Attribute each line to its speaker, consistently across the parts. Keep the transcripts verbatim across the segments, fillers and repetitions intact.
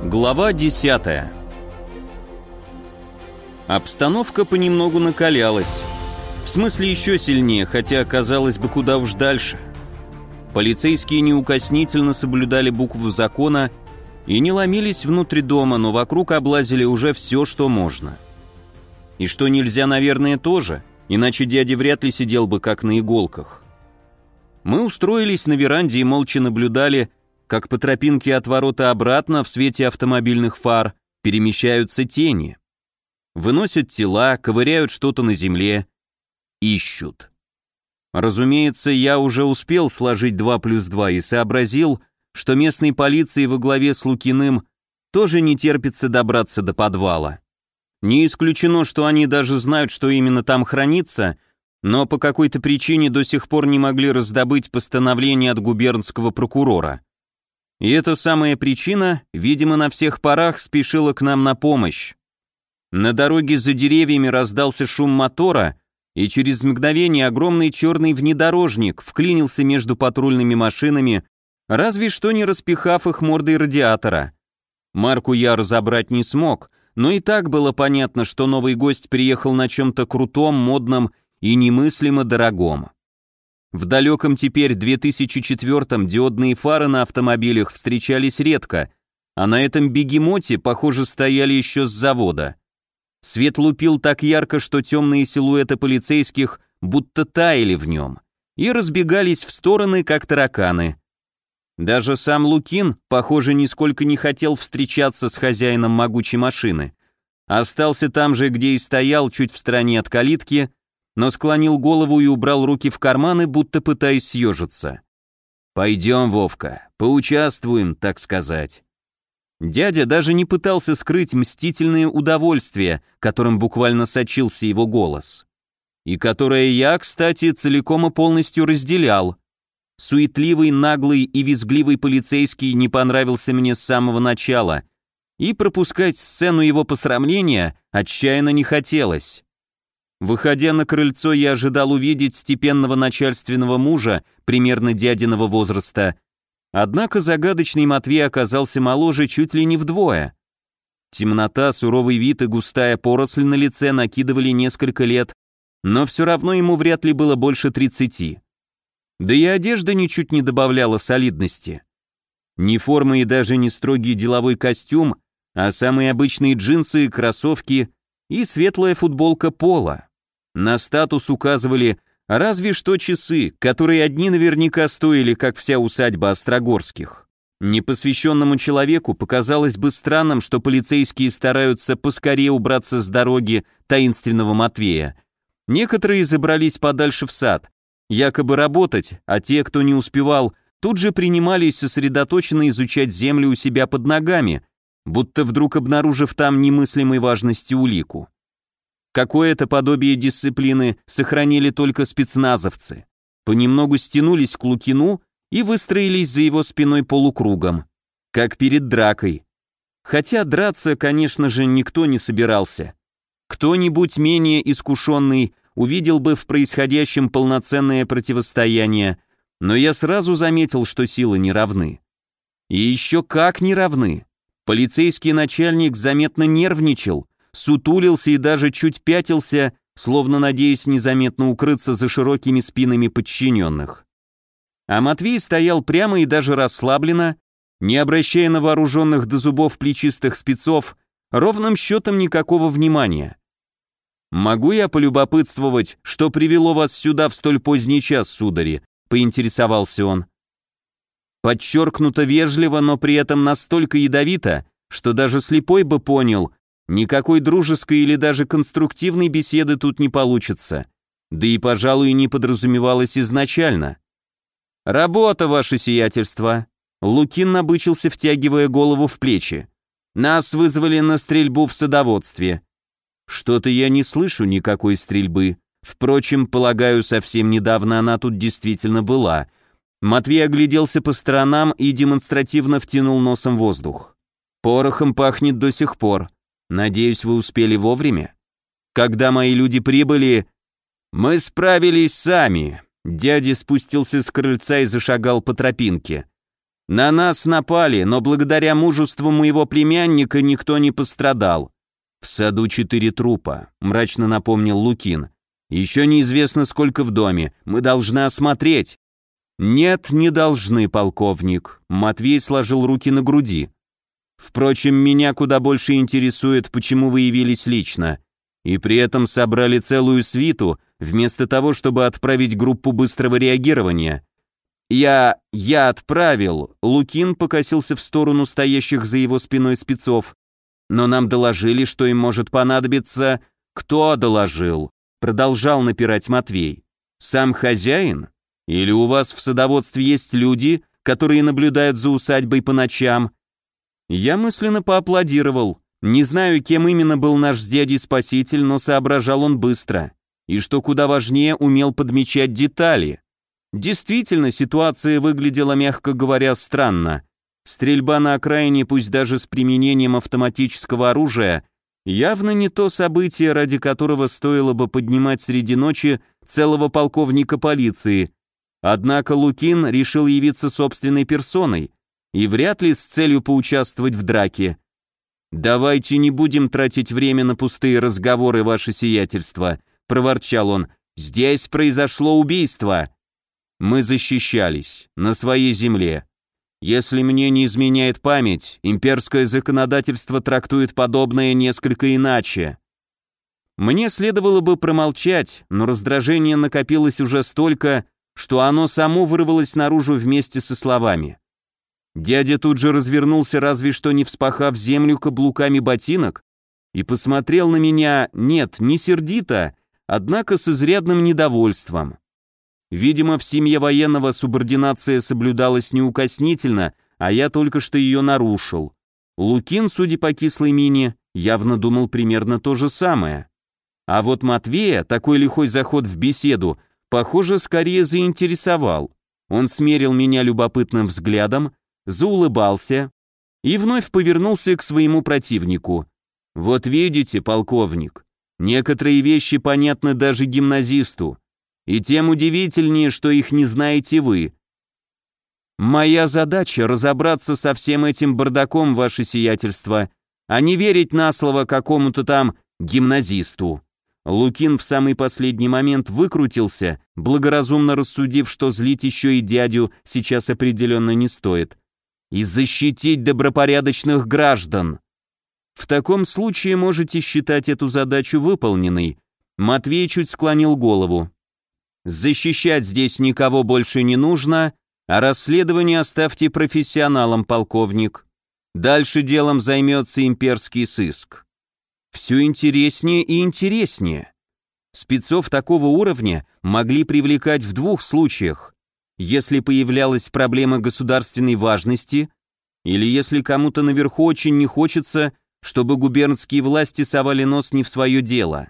Speaker 1: Глава десятая. Обстановка понемногу накалялась. В смысле еще сильнее, хотя, казалось бы, куда уж дальше. Полицейские неукоснительно соблюдали букву закона и не ломились внутрь дома, но вокруг облазили уже все, что можно. И что нельзя, наверное, тоже, иначе дядя вряд ли сидел бы как на иголках. Мы устроились на веранде и молча наблюдали, как по тропинке от ворота обратно в свете автомобильных фар перемещаются тени. Выносят тела, ковыряют что-то на земле, ищут. Разумеется, я уже успел сложить два плюс два и сообразил, что местной полиции во главе с Лукиным тоже не терпится добраться до подвала. Не исключено, что они даже знают, что именно там хранится, но по какой-то причине до сих пор не могли раздобыть постановление от губернского прокурора. И эта самая причина, видимо, на всех парах спешила к нам на помощь. На дороге за деревьями раздался шум мотора, и через мгновение огромный черный внедорожник вклинился между патрульными машинами, разве что не распихав их мордой радиатора. Марку я разобрать не смог, но и так было понятно, что новый гость приехал на чем-то крутом, модном и немыслимо дорогом. В далеком теперь две тысячи четвёртом диодные фары на автомобилях встречались редко, а на этом бегемоте, похоже, стояли еще с завода. Свет лупил так ярко, что темные силуэты полицейских будто таяли в нем и разбегались в стороны, как тараканы. Даже сам Лукин, похоже, нисколько не хотел встречаться с хозяином могучей машины. Остался там же, где и стоял, чуть в стороне от калитки, но склонил голову и убрал руки в карманы, будто пытаясь съежиться. «Пойдем, Вовка, поучаствуем, так сказать». Дядя даже не пытался скрыть мстительное удовольствие, которым буквально сочился его голос. И которое я, кстати, целиком и полностью разделял. Суетливый, наглый и визгливый полицейский не понравился мне с самого начала, и пропускать сцену его посрамления отчаянно не хотелось. Выходя на крыльцо, я ожидал увидеть степенного начальственного мужа, примерно дядиного возраста, однако загадочный Матвей оказался моложе чуть ли не вдвое. Темнота, суровый вид и густая поросль на лице накидывали несколько лет, но все равно ему вряд ли было больше тридцати. Да и одежда ничуть не добавляла солидности. Ни форма и даже не строгий деловой костюм, а самые обычные джинсы, кроссовки и светлая футболка пола. На статус указывали разве что часы, которые одни наверняка стоили, как вся усадьба Острогорских. Непосвященному человеку показалось бы странным, что полицейские стараются поскорее убраться с дороги таинственного Матвея. Некоторые забрались подальше в сад, якобы работать, а те, кто не успевал, тут же принимались сосредоточенно изучать землю у себя под ногами, будто вдруг обнаружив там немыслимой важности улику. Какое-то подобие дисциплины сохранили только спецназовцы. Понемногу стянулись к Лукину и выстроились за его спиной полукругом, как перед дракой. Хотя драться, конечно же, никто не собирался. Кто-нибудь менее искушенный увидел бы в происходящем полноценное противостояние, но я сразу заметил, что силы не равны. И еще как не равны. Полицейский начальник заметно нервничал, сутулился и даже чуть пятился, словно надеясь незаметно укрыться за широкими спинами подчиненных. А Матвей стоял прямо и даже расслабленно, не обращая на вооруженных до зубов плечистых спецов ровным счетом никакого внимания. «Могу я полюбопытствовать, что привело вас сюда в столь поздний час, судари?» — поинтересовался он. Подчеркнуто вежливо, но при этом настолько ядовито, что даже слепой бы понял, никакой дружеской или даже конструктивной беседы тут не получится, да и, пожалуй, не подразумевалось изначально. «Работа, ваше сиятельство!» Лукин набычился, втягивая голову в плечи. «Нас вызвали на стрельбу в садоводстве». «Что-то я не слышу никакой стрельбы. Впрочем, полагаю, совсем недавно она тут действительно была». Матвей огляделся по сторонам и демонстративно втянул носом воздух. «Порохом пахнет до сих пор. Надеюсь, вы успели вовремя? Когда мои люди прибыли...» «Мы справились сами». Дядя спустился с крыльца и зашагал по тропинке. На нас напали, но благодаря мужеству моего племянника никто не пострадал. В саду четыре трупа, мрачно напомнил Лукин. Еще неизвестно, сколько в доме, мы должны осмотреть. Нет, не должны, полковник. Матвей сложил руки на груди. Впрочем, меня куда больше интересует, почему вы явились лично. И при этом собрали целую свиту, вместо того, чтобы отправить группу быстрого реагирования. Я... я отправил. Лукин покосился в сторону стоящих за его спиной спецов. Но нам доложили, что им может понадобиться... Кто доложил? Продолжал напирать Матвей. Сам хозяин? Или у вас в садоводстве есть люди, которые наблюдают за усадьбой по ночам? Я мысленно поаплодировал. Не знаю, кем именно был наш с дядей спаситель, но соображал он быстро. И что куда важнее, умел подмечать детали. Действительно, ситуация выглядела, мягко говоря, странно. Стрельба на окраине, пусть даже с применением автоматического оружия, явно не то событие, ради которого стоило бы поднимать среди ночи целого полковника полиции. Однако Лукин решил явиться собственной персоной, и вряд ли с целью поучаствовать в драке. «Давайте не будем тратить время на пустые разговоры, ваше сиятельство», — проворчал он. «Здесь произошло убийство». Мы защищались, на своей земле. Если мне не изменяет память, имперское законодательство трактует подобное несколько иначе. Мне следовало бы промолчать, но раздражение накопилось уже столько, что оно само вырвалось наружу вместе со словами. Дядя тут же развернулся, разве что не вспахав землю каблуками ботинок, и посмотрел на меня, нет, не сердито, однако с изрядным недовольством. Видимо, в семье военного субординация соблюдалась неукоснительно, а я только что ее нарушил. Лукин, судя по кислой мине, явно думал примерно то же самое. А вот Матвея такой лихой заход в беседу, похоже, скорее заинтересовал. Он смерил меня любопытным взглядом, заулыбался и вновь повернулся к своему противнику. «Вот видите, полковник, некоторые вещи понятны даже гимназисту, и тем удивительнее, что их не знаете вы. Моя задача — разобраться со всем этим бардаком, ваше сиятельство, а не верить на слово какому-то там гимназисту». Лукин в самый последний момент выкрутился, благоразумно рассудив, что злить еще и дядю сейчас определенно не стоит. «И защитить добропорядочных граждан». В таком случае можете считать эту задачу выполненной. Матвей чуть склонил голову. Защищать здесь никого больше не нужно, а расследование оставьте профессионалам, полковник. Дальше делом займется имперский сыск. Все интереснее и интереснее. Спецов такого уровня могли привлекать в двух случаях. Если появлялась проблема государственной важности, или если кому-то наверху очень не хочется, чтобы губернские власти совали нос не в свое дело.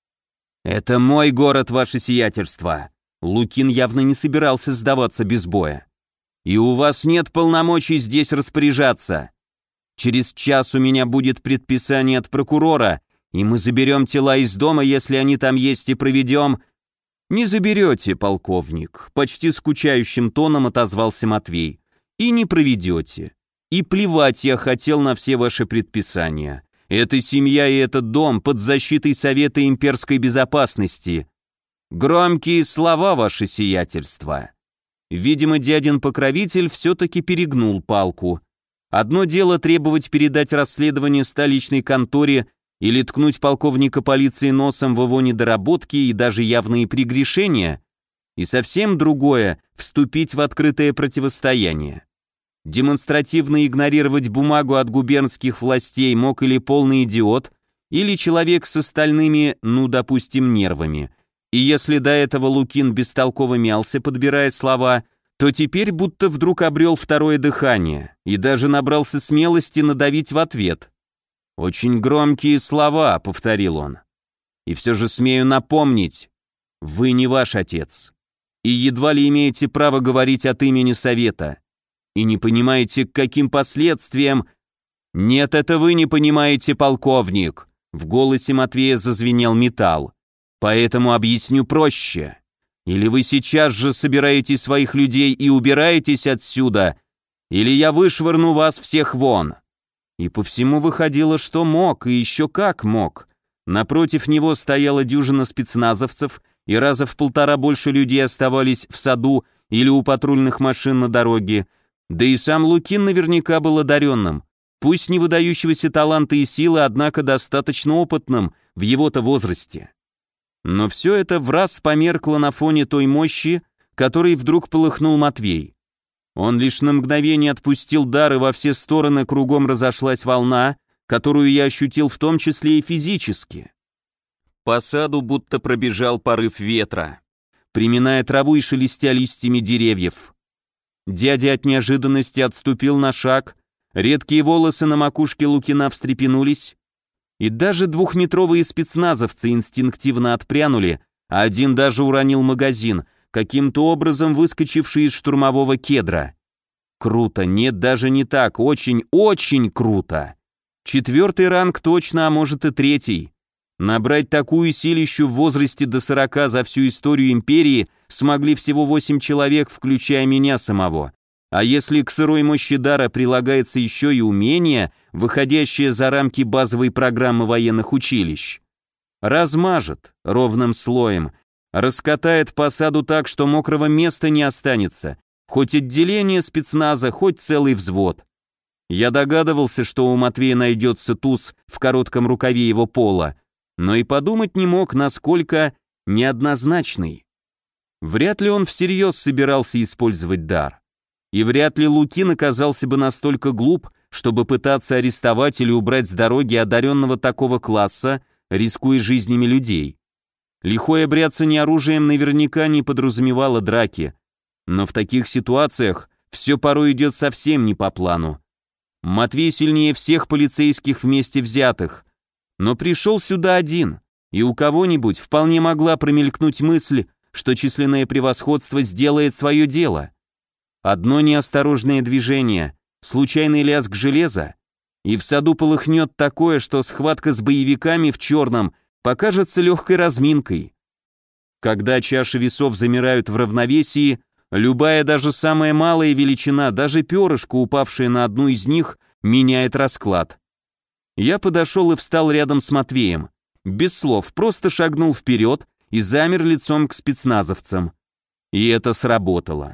Speaker 1: «Это мой город, ваше сиятельство». Лукин явно не собирался сдаваться без боя. «И у вас нет полномочий здесь распоряжаться. Через час у меня будет предписание от прокурора, и мы заберем тела из дома, если они там есть, и проведем...» «Не заберете, полковник», — почти скучающим тоном отозвался Матвей. «И не проведете. И плевать я хотел на все ваши предписания. Эта семья и этот дом под защитой Совета имперской безопасности. Громкие слова, ваше сиятельство». Видимо, дядин покровитель все-таки перегнул палку. Одно дело требовать передать расследование столичной конторе или ткнуть полковника полиции носом в его недоработки и даже явные прегрешения, и совсем другое — вступить в открытое противостояние. Демонстративно игнорировать бумагу от губернских властей мог или полный идиот, или человек с остальными, ну, допустим, нервами. И если до этого Лукин бестолково мялся, подбирая слова, то теперь будто вдруг обрел второе дыхание и даже набрался смелости надавить в ответ. «Очень громкие слова», — повторил он. «И все же смею напомнить, вы не ваш отец, и едва ли имеете право говорить от имени Совета, и не понимаете, к каким последствиям...» «Нет, это вы не понимаете, полковник», — в голосе Матвея зазвенел металл. «Поэтому объясню проще. Или вы сейчас же собираете своих людей и убираетесь отсюда, или я вышвырну вас всех вон!» И по всему выходило, что мог, и еще как мог. Напротив него стояла дюжина спецназовцев, и раза в полтора больше людей оставались в саду или у патрульных машин на дороге, да и сам Лукин наверняка был одаренным, пусть не выдающегося таланта и силы, однако достаточно опытным в его-то возрасте. Но все это враз померкло на фоне той мощи, которой вдруг полыхнул Матвей. Он лишь на мгновение отпустил дар, и во все стороны кругом разошлась волна, которую я ощутил в том числе и физически. По саду будто пробежал порыв ветра, приминая траву и шелестя листьями деревьев. Дядя от неожиданности отступил на шаг, редкие волосы на макушке Лукина встрепенулись, и даже двухметровые спецназовцы инстинктивно отпрянули, а один даже уронил магазин, каким-то образом выскочивший из штурмового кедра. Круто, нет, даже не так, очень-очень круто. Четвертый ранг точно, а может и третий. Набрать такую силищу в возрасте до сорока за всю историю империи смогли всего восемь человек, включая меня самого. А если к сырой мощи дара прилагается еще и умение, выходящее за рамки базовой программы военных училищ, размажет ровным слоем, раскатает по саду так, что мокрого места не останется, хоть отделение спецназа, хоть целый взвод. Я догадывался, что у Матвея найдется туз в коротком рукаве его пола, но и подумать не мог, насколько неоднозначный. Вряд ли он всерьез собирался использовать дар. И вряд ли Лукин оказался бы настолько глуп, чтобы пытаться арестовать или убрать с дороги одаренного такого класса, рискуя жизнями людей. Лихое бряцание оружием наверняка не подразумевало драки, но в таких ситуациях все порой идет совсем не по плану. Матвей сильнее всех полицейских вместе взятых, но пришел сюда один, и у кого-нибудь вполне могла промелькнуть мысль, что численное превосходство сделает свое дело. Одно неосторожное движение, случайный лязг железа, и в саду полыхнет такое, что схватка с боевиками в черном покажется легкой разминкой. Когда чаши весов замирают в равновесии, любая, даже самая малая величина, даже перышко, упавшее на одну из них, меняет расклад. Я подошел и встал рядом с Матвеем. Без слов, просто шагнул вперед и замер лицом к спецназовцам. И это сработало.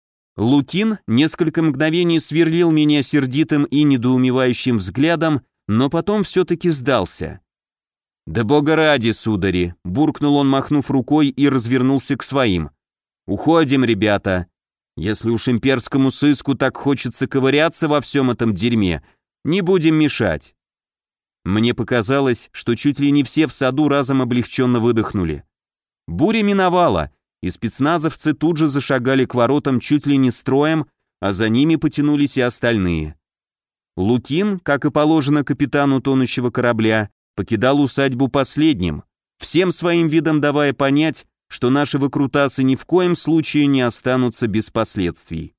Speaker 1: Лукин несколько мгновений сверлил меня сердитым и недоумевающим взглядом, но потом все-таки сдался. «Да бога ради, судари!» — буркнул он, махнув рукой, и развернулся к своим. «Уходим, ребята. Если уж имперскому сыску так хочется ковыряться во всем этом дерьме, не будем мешать». Мне показалось, что чуть ли не все в саду разом облегченно выдохнули. Буря миновала, и спецназовцы тут же зашагали к воротам чуть ли не строем, а за ними потянулись и остальные. Лукин, как и положено капитану тонущего корабля, покидал усадьбу последним, всем своим видом давая понять, что наши выкрутасы ни в коем случае не останутся без последствий.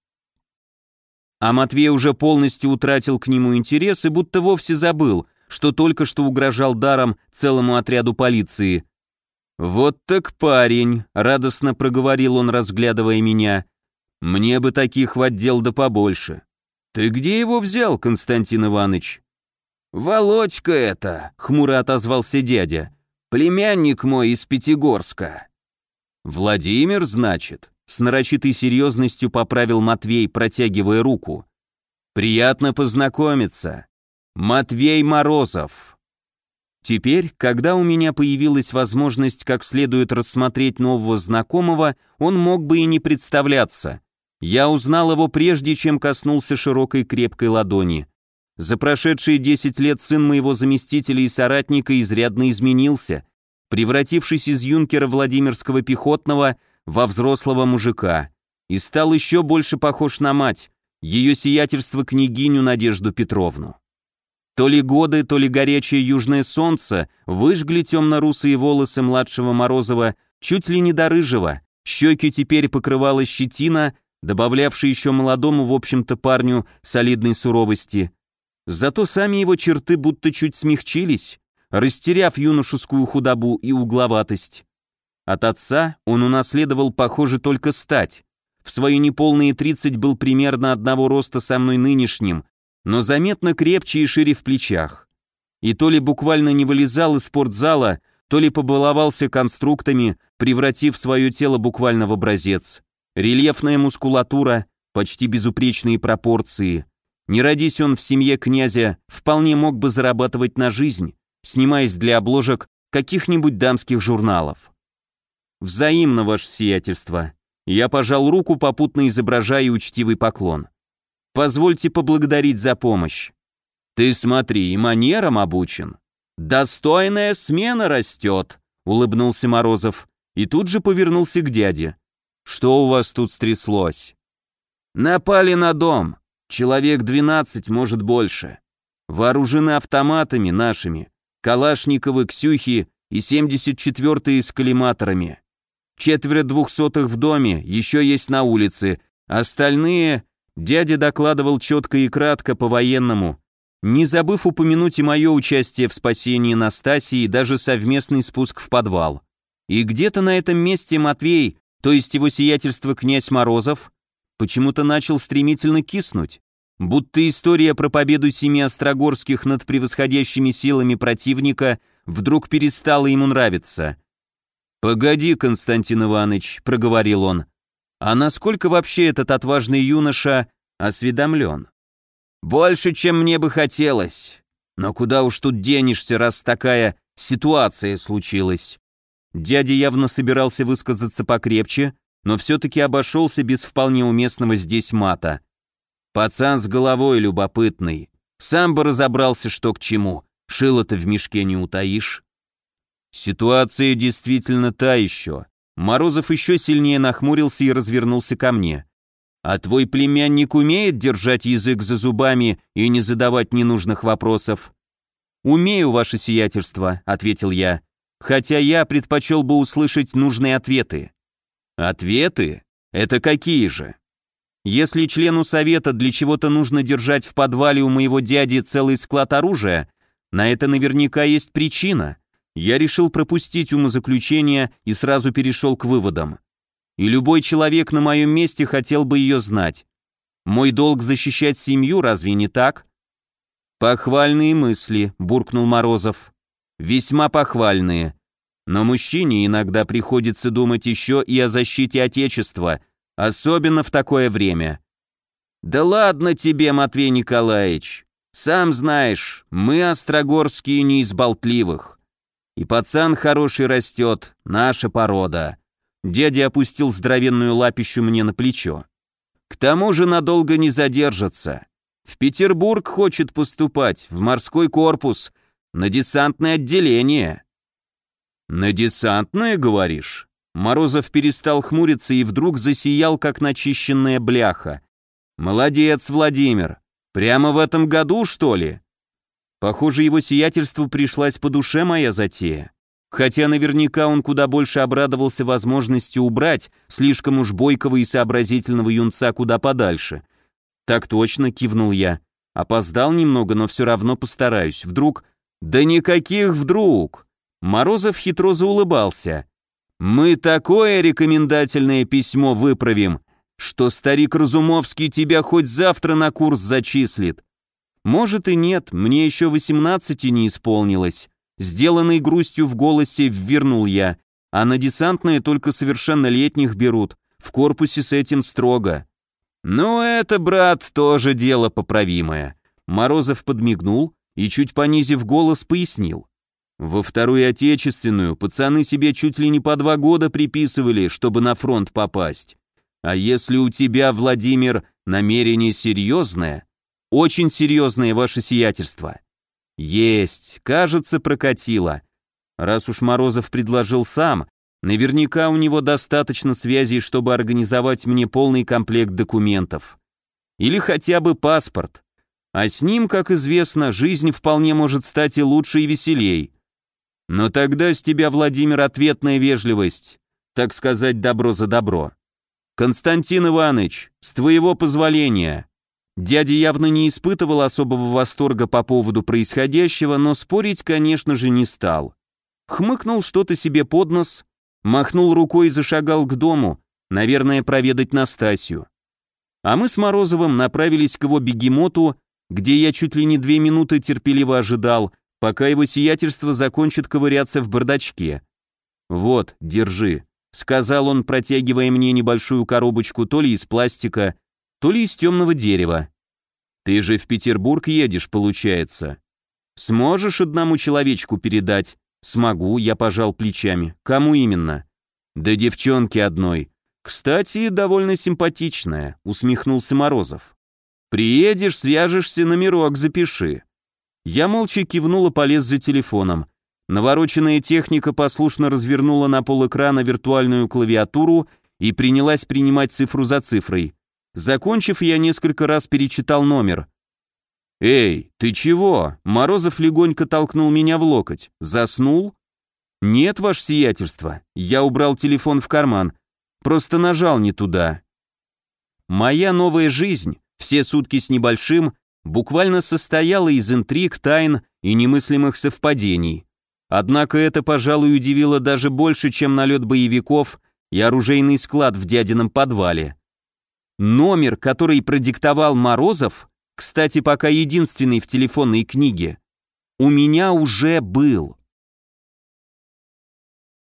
Speaker 1: А Матвей уже полностью утратил к нему интерес и будто вовсе забыл, что только что угрожал даром целому отряду полиции. «Вот так парень», — радостно проговорил он, разглядывая меня. «Мне бы таких в отдел да побольше». «Ты где его взял, Константин Иванович?» «Володька это», — хмуро отозвался дядя. «Племянник мой из Пятигорска». «Владимир, значит?» — с нарочитой серьезностью поправил Матвей, протягивая руку. «Приятно познакомиться. Матвей Морозов». Теперь, когда у меня появилась возможность как следует рассмотреть нового знакомого, он мог бы и не представляться. Я узнал его прежде, чем коснулся широкой крепкой ладони. За прошедшие десять лет сын моего заместителя и соратника изрядно изменился, превратившись из юнкера Владимирского пехотного во взрослого мужика, и стал еще больше похож на мать, ее сиятельство княгиню Надежду Петровну. То ли годы, то ли горячее южное солнце выжгли темно-русые волосы младшего Морозова чуть ли не до рыжего, щеки теперь покрывала щетина, добавлявшая еще молодому, в общем-то, парню солидной суровости. Зато сами его черты будто чуть смягчились, растеряв юношескую худобу и угловатость. От отца он унаследовал, похоже, только стать. в свои неполные тридцать был примерно одного роста со мной нынешним, но заметно крепче и шире в плечах. И то ли буквально не вылезал из спортзала, то ли побаловался конструктами, превратив свое тело буквально в образец. Рельефная мускулатура, почти безупречные пропорции. Не родись он в семье князя, вполне мог бы зарабатывать на жизнь, снимаясь для обложек каких-нибудь дамских журналов. Взаимно, ваше сиятельство. Я пожал руку, попутно изображая учтивый поклон. Позвольте поблагодарить за помощь. Ты смотри, и манерам обучен. Достойная смена растет, улыбнулся Морозов и тут же повернулся к дяде. Что у вас тут стряслось? Напали на дом. Человек двенадцать, может больше. Вооружены автоматами нашими. Калашниковы, Ксюхи и семьдесят четвёртые с коллиматорами. Четверо двухсотых в доме, еще есть на улице. Остальные... Дядя докладывал четко и кратко по-военному, не забыв упомянуть и мое участие в спасении Настасии и даже совместный спуск в подвал. И где-то на этом месте Матвей, то есть его сиятельство князь Морозов, почему-то начал стремительно киснуть, будто история про победу семи острогорских над превосходящими силами противника вдруг перестала ему нравиться. «Погоди, Константин Иванович», — проговорил он, — «а насколько вообще этот отважный юноша осведомлен?» «Больше, чем мне бы хотелось. Но куда уж тут денешься, раз такая ситуация случилась?» Дядя явно собирался высказаться покрепче, но все-таки обошелся без вполне уместного здесь мата. «Пацан с головой любопытный. Сам бы разобрался, что к чему. Шило-то в мешке не утаишь». Ситуация действительно та еще. Морозов еще сильнее нахмурился и развернулся ко мне. «А твой племянник умеет держать язык за зубами и не задавать ненужных вопросов?» «Умею, ваше сиятельство», — ответил я, «хотя я предпочел бы услышать нужные ответы». «Ответы? Это какие же?» «Если члену совета для чего-то нужно держать в подвале у моего дяди целый склад оружия, на это наверняка есть причина». Я решил пропустить умозаключение и сразу перешел к выводам. И любой человек на моем месте хотел бы ее знать. Мой долг защищать семью, разве не так? Похвальные мысли, буркнул Морозов. Весьма похвальные. Но мужчине иногда приходится думать еще и о защите Отечества, особенно в такое время. Да ладно тебе, Матвей Николаевич. Сам знаешь, мы, острогорские, не из болтливых. И пацан хороший растет, наша порода. Дядя опустил здоровенную лапищу мне на плечо. К тому же надолго не задержится. В Петербург хочет поступать, в морской корпус, на десантное отделение. На десантное, говоришь? Морозов перестал хмуриться и вдруг засиял, как начищенная бляха. Молодец, Владимир. Прямо в этом году, что ли? Похоже, его сиятельству пришлась по душе моя затея. Хотя наверняка он куда больше обрадовался возможности убрать слишком уж бойкого и сообразительного юнца куда подальше. «Так точно», — кивнул я. «Опоздал немного, но все равно постараюсь. Вдруг...» «Да никаких вдруг!» Морозов хитро заулыбался. «Мы такое рекомендательное письмо выправим, что старик Разумовский тебя хоть завтра на курс зачислит. Может и нет, мне еще восемнадцати не исполнилось. Сделанной грустью в голосе ввернул я, а на десантные только совершеннолетних берут, в корпусе с этим строго. Ну это, брат, тоже дело поправимое. Морозов подмигнул и, чуть понизив голос, пояснил. Во Вторую Отечественную пацаны себе чуть ли не по два года приписывали, чтобы на фронт попасть. А если у тебя, Владимир, намерение серьезное, очень серьезное, ваше сиятельство. Есть, кажется, прокатило. Раз уж Морозов предложил сам, наверняка у него достаточно связей, чтобы организовать мне полный комплект документов. Или хотя бы паспорт. А с ним, как известно, жизнь вполне может стать и лучше, и веселей. Но тогда с тебя, Владимир, ответная вежливость, так сказать, добро за добро. Константин Иванович, с твоего позволения. Дядя явно не испытывал особого восторга по поводу происходящего, но спорить, конечно же, не стал. Хмыкнул что-то себе под нос, махнул рукой и зашагал к дому, Наверное, проведать Настасью. А мы с Морозовым направились к его бегемоту, где я чуть ли не две минуты терпеливо ожидал, пока его сиятельство закончит ковыряться в бардачке. «Вот, держи», — сказал он, протягивая мне небольшую коробочку то ли из пластика, то ли из темного дерева. «Ты же в Петербург едешь, получается. Сможешь одному человечку передать?» «Смогу», — я пожал плечами. «Кому именно?» «Да девчонке одной. Кстати, довольно симпатичная», — усмехнулся Морозов. «Приедешь, свяжешься, номерок запиши». Я молча кивнул и полез за телефоном. Навороченная техника послушно развернула на полэкрана виртуальную клавиатуру и принялась принимать цифру за цифрой. Закончив, я несколько раз перечитал номер. «Эй, ты чего?» Морозов легонько толкнул меня в локоть. «Заснул?» «Нет, ваше сиятельство. Я убрал телефон в карман. Просто нажал не туда». Моя новая жизнь, все сутки с небольшим, буквально состояла из интриг, тайн и немыслимых совпадений. Однако это, пожалуй, удивило даже больше, чем налет боевиков и оружейный склад в дядином подвале. Номер, который продиктовал Морозов, кстати, пока единственный в телефонной книге, у меня уже был.